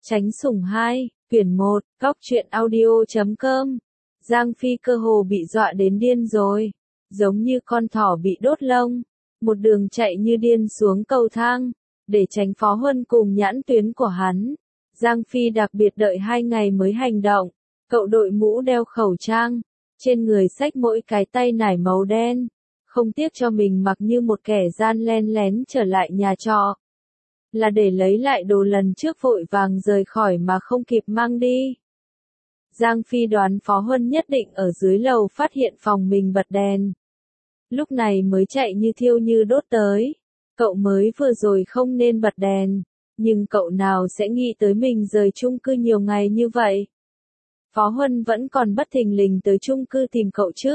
Tránh sủng 2, quyển 1, góc truyện audio.com. Giang Phi cơ hồ bị dọa đến điên rồi, giống như con thỏ bị đốt lông, một đường chạy như điên xuống cầu thang, để tránh Phó Huân cùng nhãn tuyến của hắn. Giang Phi đặc biệt đợi 2 ngày mới hành động, cậu đội mũ đeo khẩu trang, trên người xách mỗi cái tay nải màu đen, không tiếc cho mình mặc như một kẻ gian len lén trở lại nhà trọ. Là để lấy lại đồ lần trước vội vàng rời khỏi mà không kịp mang đi. Giang Phi đoán Phó Huân nhất định ở dưới lầu phát hiện phòng mình bật đèn. Lúc này mới chạy như thiêu như đốt tới. Cậu mới vừa rồi không nên bật đèn, nhưng cậu nào sẽ nghĩ tới mình rời chung cư nhiều ngày như vậy. Phó Huân vẫn còn bất thình lình tới chung cư tìm cậu chứ.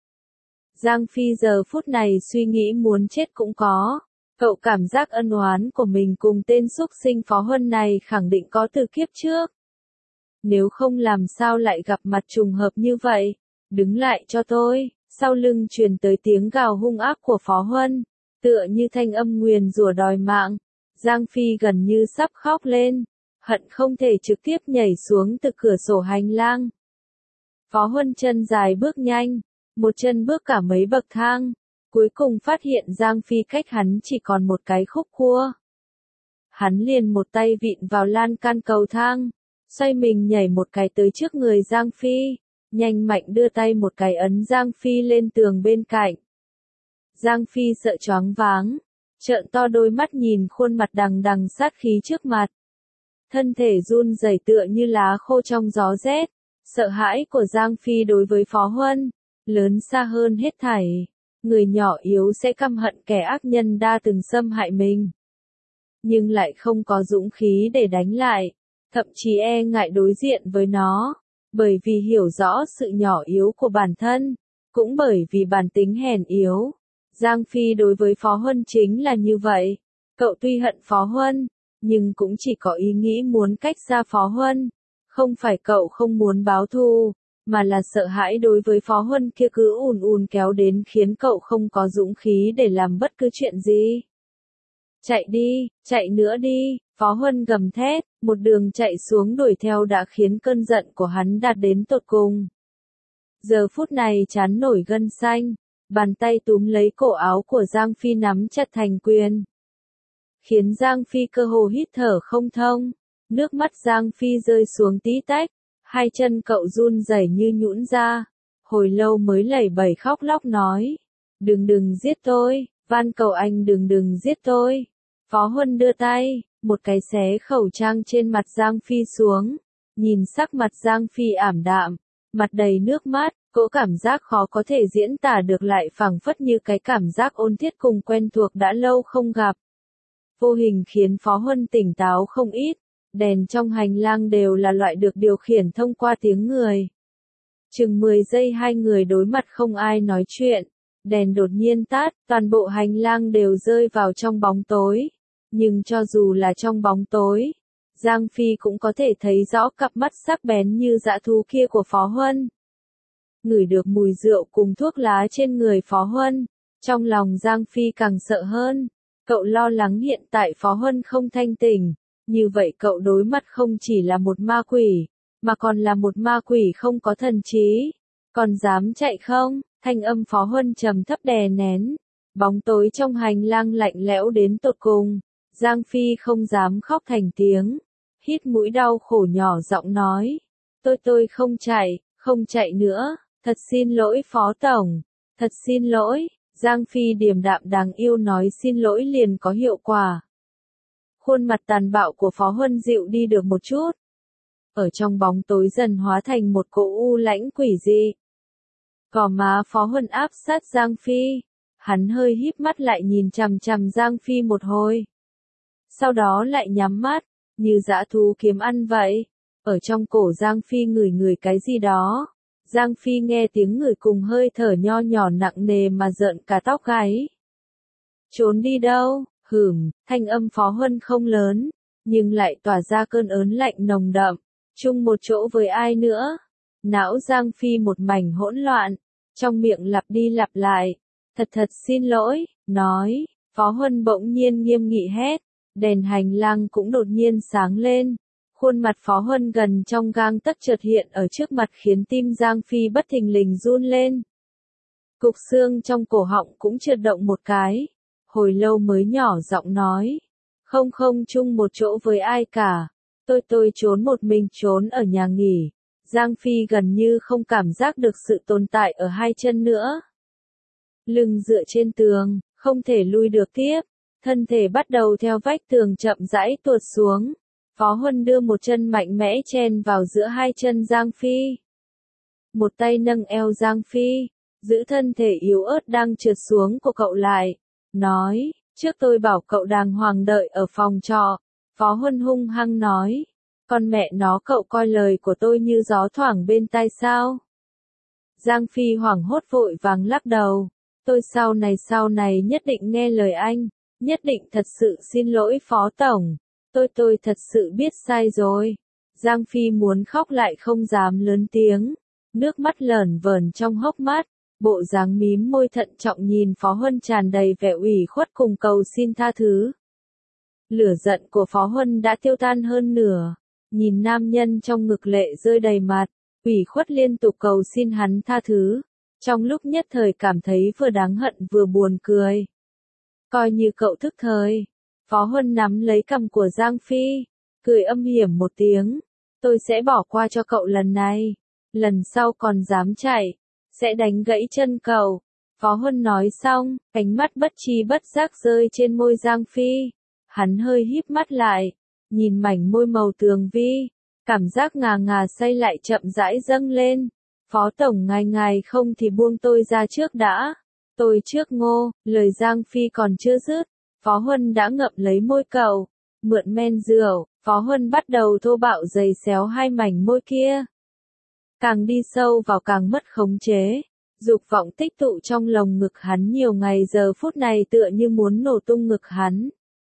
Giang Phi giờ phút này suy nghĩ muốn chết cũng có. Cậu cảm giác ân oán của mình cùng tên xúc sinh Phó Huân này khẳng định có từ kiếp trước. Nếu không làm sao lại gặp mặt trùng hợp như vậy, đứng lại cho tôi, sau lưng truyền tới tiếng gào hung ác của Phó Huân, tựa như thanh âm nguyền rủa đòi mạng. Giang Phi gần như sắp khóc lên, hận không thể trực tiếp nhảy xuống từ cửa sổ hành lang. Phó Huân chân dài bước nhanh, một chân bước cả mấy bậc thang. Cuối cùng phát hiện Giang Phi cách hắn chỉ còn một cái khúc cua. Hắn liền một tay vịn vào lan can cầu thang, xoay mình nhảy một cái tới trước người Giang Phi, nhanh mạnh đưa tay một cái ấn Giang Phi lên tường bên cạnh. Giang Phi sợ choáng váng, trợn to đôi mắt nhìn khuôn mặt đằng đằng sát khí trước mặt. Thân thể run rẩy tựa như lá khô trong gió rét, sợ hãi của Giang Phi đối với Phó Huân, lớn xa hơn hết thảy. Người nhỏ yếu sẽ căm hận kẻ ác nhân đã từng xâm hại mình, nhưng lại không có dũng khí để đánh lại, thậm chí e ngại đối diện với nó, bởi vì hiểu rõ sự nhỏ yếu của bản thân, cũng bởi vì bản tính hèn yếu. Giang Phi đối với Phó Huân chính là như vậy, cậu tuy hận Phó Huân, nhưng cũng chỉ có ý nghĩ muốn cách xa Phó Huân, không phải cậu không muốn báo thù, mà là sợ hãi đối với Phó Huân kia cứ ùn ùn kéo đến khiến cậu không có dũng khí để làm bất cứ chuyện gì. Chạy đi, chạy nữa đi, Phó Huân gầm thét, một đường chạy xuống đuổi theo đã khiến cơn giận của hắn đạt đến tột cùng. Giờ phút này trán nổi gân xanh, bàn tay túm lấy cổ áo của Giang Phi nắm chặt thành quyền, khiến Giang Phi cơ hồ hít thở không thông, nước mắt Giang Phi rơi xuống tí tách. Hai chân cậu run rẩy như nhũn ra, hồi lâu mới lẩy bẩy khóc lóc nói, đừng giết tôi, van cầu anh đừng giết tôi. Phó Huân đưa tay, một cái xé khẩu trang trên mặt Giang Phi xuống, nhìn sắc mặt Giang Phi ảm đạm, mặt đầy nước mắt, cỗ cảm giác khó có thể diễn tả được lại phảng phất như cái cảm giác ôn thiết cùng quen thuộc đã lâu không gặp. Vô hình khiến Phó Huân tỉnh táo không ít. Đèn trong hành lang đều là loại được điều khiển thông qua tiếng người. Chừng 10 giây hai người đối mặt không ai nói chuyện, đèn đột nhiên tắt, toàn bộ hành lang đều rơi vào trong bóng tối. Nhưng cho dù là trong bóng tối, Giang Phi cũng có thể thấy rõ cặp mắt sắc bén như dã thú kia của Phó Huân. Ngửi được mùi rượu cùng thuốc lá trên người Phó Huân, trong lòng Giang Phi càng sợ hơn. Cậu lo lắng hiện tại Phó Huân không thanh tỉnh. Như vậy cậu đối mặt không chỉ là một ma quỷ, mà còn là một ma quỷ không có thần trí. Còn dám chạy không? Thanh âm Phó Huân trầm thấp đè nén. Bóng tối trong hành lang lạnh lẽo đến tột cùng. Giang Phi không dám khóc thành tiếng. Hít mũi đau khổ nhỏ giọng nói. Tôi không chạy nữa. Thật xin lỗi Phó Tổng. Thật xin lỗi. Giang Phi điềm đạm đáng yêu nói xin lỗi liền có hiệu quả. Khuôn mặt tàn bạo của Phó Huân dịu đi được một chút. Ở trong bóng tối dần hóa thành một cỗ u lãnh quỷ dị. Gò má Phó Huân áp sát Giang Phi. Hắn hơi híp mắt lại nhìn chằm chằm Giang Phi một hồi. Sau đó lại nhắm mắt, như dã thú kiếm ăn vậy. Ở trong cổ Giang Phi ngửi cái gì đó. Giang Phi nghe tiếng ngửi cùng hơi thở nho nhỏ nặng nề mà rợn cả tóc gáy. Trốn đi đâu? Thanh âm Phó Huân không lớn, nhưng lại tỏa ra cơn ớn lạnh nồng đậm, chung một chỗ với ai nữa. Não Giang Phi một mảnh hỗn loạn, trong miệng lặp đi lặp lại, thật xin lỗi, nói, Phó Huân bỗng nhiên nghiêm nghị hét, đèn hành lang cũng đột nhiên sáng lên, Khuôn mặt Phó Huân gần trong gang tấc chợt hiện ở trước mặt khiến tim Giang Phi bất thình lình run lên. Cục xương trong cổ họng cũng chợt động một cái. Hồi lâu mới nhỏ giọng nói. Không chung một chỗ với ai cả. Tôi trốn một mình trốn ở nhà nghỉ. Giang Phi gần như không cảm giác được sự tồn tại ở hai chân nữa. Lưng dựa trên tường, không thể lui được tiếp. Thân thể bắt đầu theo vách tường chậm rãi tuột xuống. Phó Huân đưa một chân mạnh mẽ chen vào giữa hai chân Giang Phi. Một tay nâng eo Giang Phi, giữ thân thể yếu ớt đang trượt xuống của cậu lại. Nói, trước tôi bảo cậu đàng hoàng đợi ở phòng trọ. Phó Huân hung hăng nói. Con mẹ nó, cậu coi lời của tôi như gió thoảng bên tai sao? Giang Phi hoảng hốt vội vàng lắc đầu. Tôi sau này nhất định nghe lời anh. Nhất định thật sự xin lỗi Phó Tổng. Tôi thật sự biết sai rồi. Giang Phi muốn khóc lại không dám lớn tiếng. Nước mắt lởn vởn trong hốc mắt. Bộ dáng mím môi thận trọng nhìn Phó Huân tràn đầy vẻ ủy khuất cùng cầu xin tha thứ. Lửa giận của Phó Huân đã tiêu tan hơn nửa. Nhìn nam nhân trong ngực lệ rơi đầy mặt. Ủy khuất liên tục cầu xin hắn tha thứ. Trong lúc nhất thời cảm thấy vừa đáng hận vừa buồn cười. Coi như cậu thức thời. Phó Huân nắm lấy cằm của Giang Phi. Cười âm hiểm một tiếng. Tôi sẽ bỏ qua cho cậu lần này. Lần sau còn dám chạy. Sẽ đánh gãy chân cậu. Phó Huân nói xong, ánh mắt bất tri bất giác rơi trên môi Giang Phi. Hắn hơi híp mắt lại. Nhìn mảnh môi màu tường vi. Cảm giác ngà ngà say lại chậm rãi dâng lên. Phó Tổng ngài không thì buông tôi ra trước đã. Tôi trước ngô, lời Giang Phi còn chưa dứt. Phó Huân đã ngậm lấy môi cậu. Mượn men rượu, Phó Huân bắt đầu thô bạo giày xéo hai mảnh môi kia. Càng đi sâu vào càng mất khống chế. Dục vọng tích tụ trong lồng ngực hắn nhiều ngày giờ phút này tựa như muốn nổ tung ngực hắn.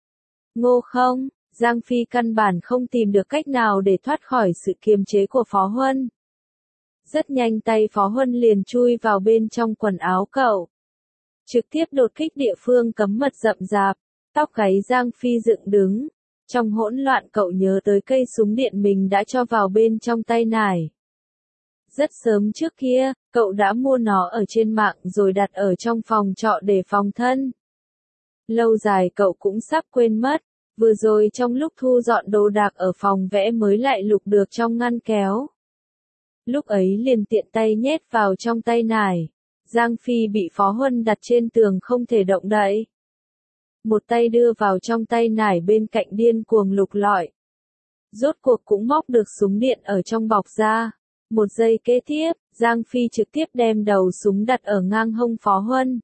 Ngô không, Giang Phi căn bản không tìm được cách nào để thoát khỏi sự kiềm chế của Phó Huân. Rất nhanh tay Phó Huân liền chui vào bên trong quần áo cậu. Trực tiếp đột kích địa phương cấm mật rậm rạp, tóc gáy Giang Phi dựng đứng. Trong hỗn loạn cậu nhớ tới cây súng điện mình đã cho vào bên trong tay nải. Rất sớm trước kia, cậu đã mua nó ở trên mạng rồi đặt ở trong phòng trọ để phòng thân. Lâu dài cậu cũng sắp quên mất, vừa rồi trong lúc thu dọn đồ đạc ở phòng vẽ mới lại lục được trong ngăn kéo. Lúc ấy liền tiện tay nhét vào trong tay nải. Giang Phi bị Phó Huân đặt trên tường không thể động đậy. Một tay đưa vào trong tay nải bên cạnh điên cuồng lục lọi. Rốt cuộc cũng móc được súng điện ở trong bọc ra. Một giây kế tiếp, Giang Phi trực tiếp đem đầu súng đặt ở ngang hông Phó Huân.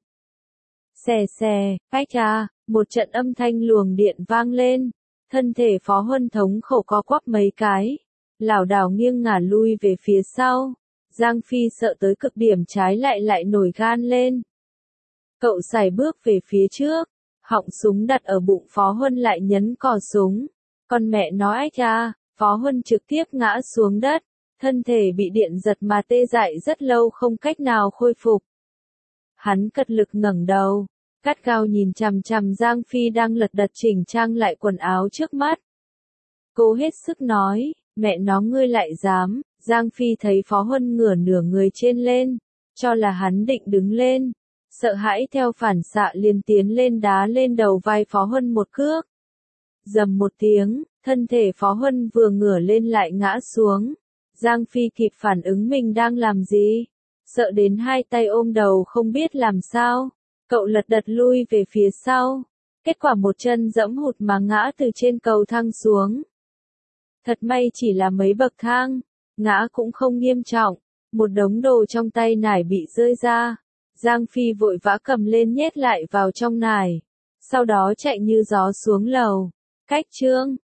Xè, ách à, một trận âm thanh luồng điện vang lên. Thân thể Phó Huân thống khổ co quắp mấy cái. Lảo đảo nghiêng ngả lui về phía sau. Giang Phi sợ tới cực điểm trái lại nổi gan lên. Cậu sải bước về phía trước. Họng súng đặt ở bụng Phó Huân lại nhấn cò súng. Con mẹ nó ách à, Phó Huân trực tiếp ngã xuống đất. Thân thể bị điện giật mà tê dại rất lâu không cách nào khôi phục. Hắn cật lực ngẩng đầu, gắt gao nhìn chằm chằm Giang Phi đang lật đật chỉnh trang lại quần áo trước mắt. Cố hết sức nói, mẹ nó ngươi lại dám. Giang Phi thấy Phó Huân ngửa nửa người trên lên, cho là hắn định đứng lên. Sợ hãi theo phản xạ liền tiến lên đá lên đầu vai Phó Huân một cước. Dầm một tiếng, thân thể Phó Huân vừa ngửa lên lại ngã xuống. Giang Phi kịp phản ứng mình đang làm gì. Sợ đến hai tay ôm đầu không biết làm sao. Cậu lật đật lui về phía sau. Kết quả một chân giẫm hụt mà ngã từ trên cầu thang xuống. Thật may chỉ là mấy bậc thang. Ngã cũng không nghiêm trọng. Một đống đồ trong tay nải bị rơi ra. Giang Phi vội vã cầm lên nhét lại vào trong nải. Sau đó chạy như gió xuống lầu. Cách chương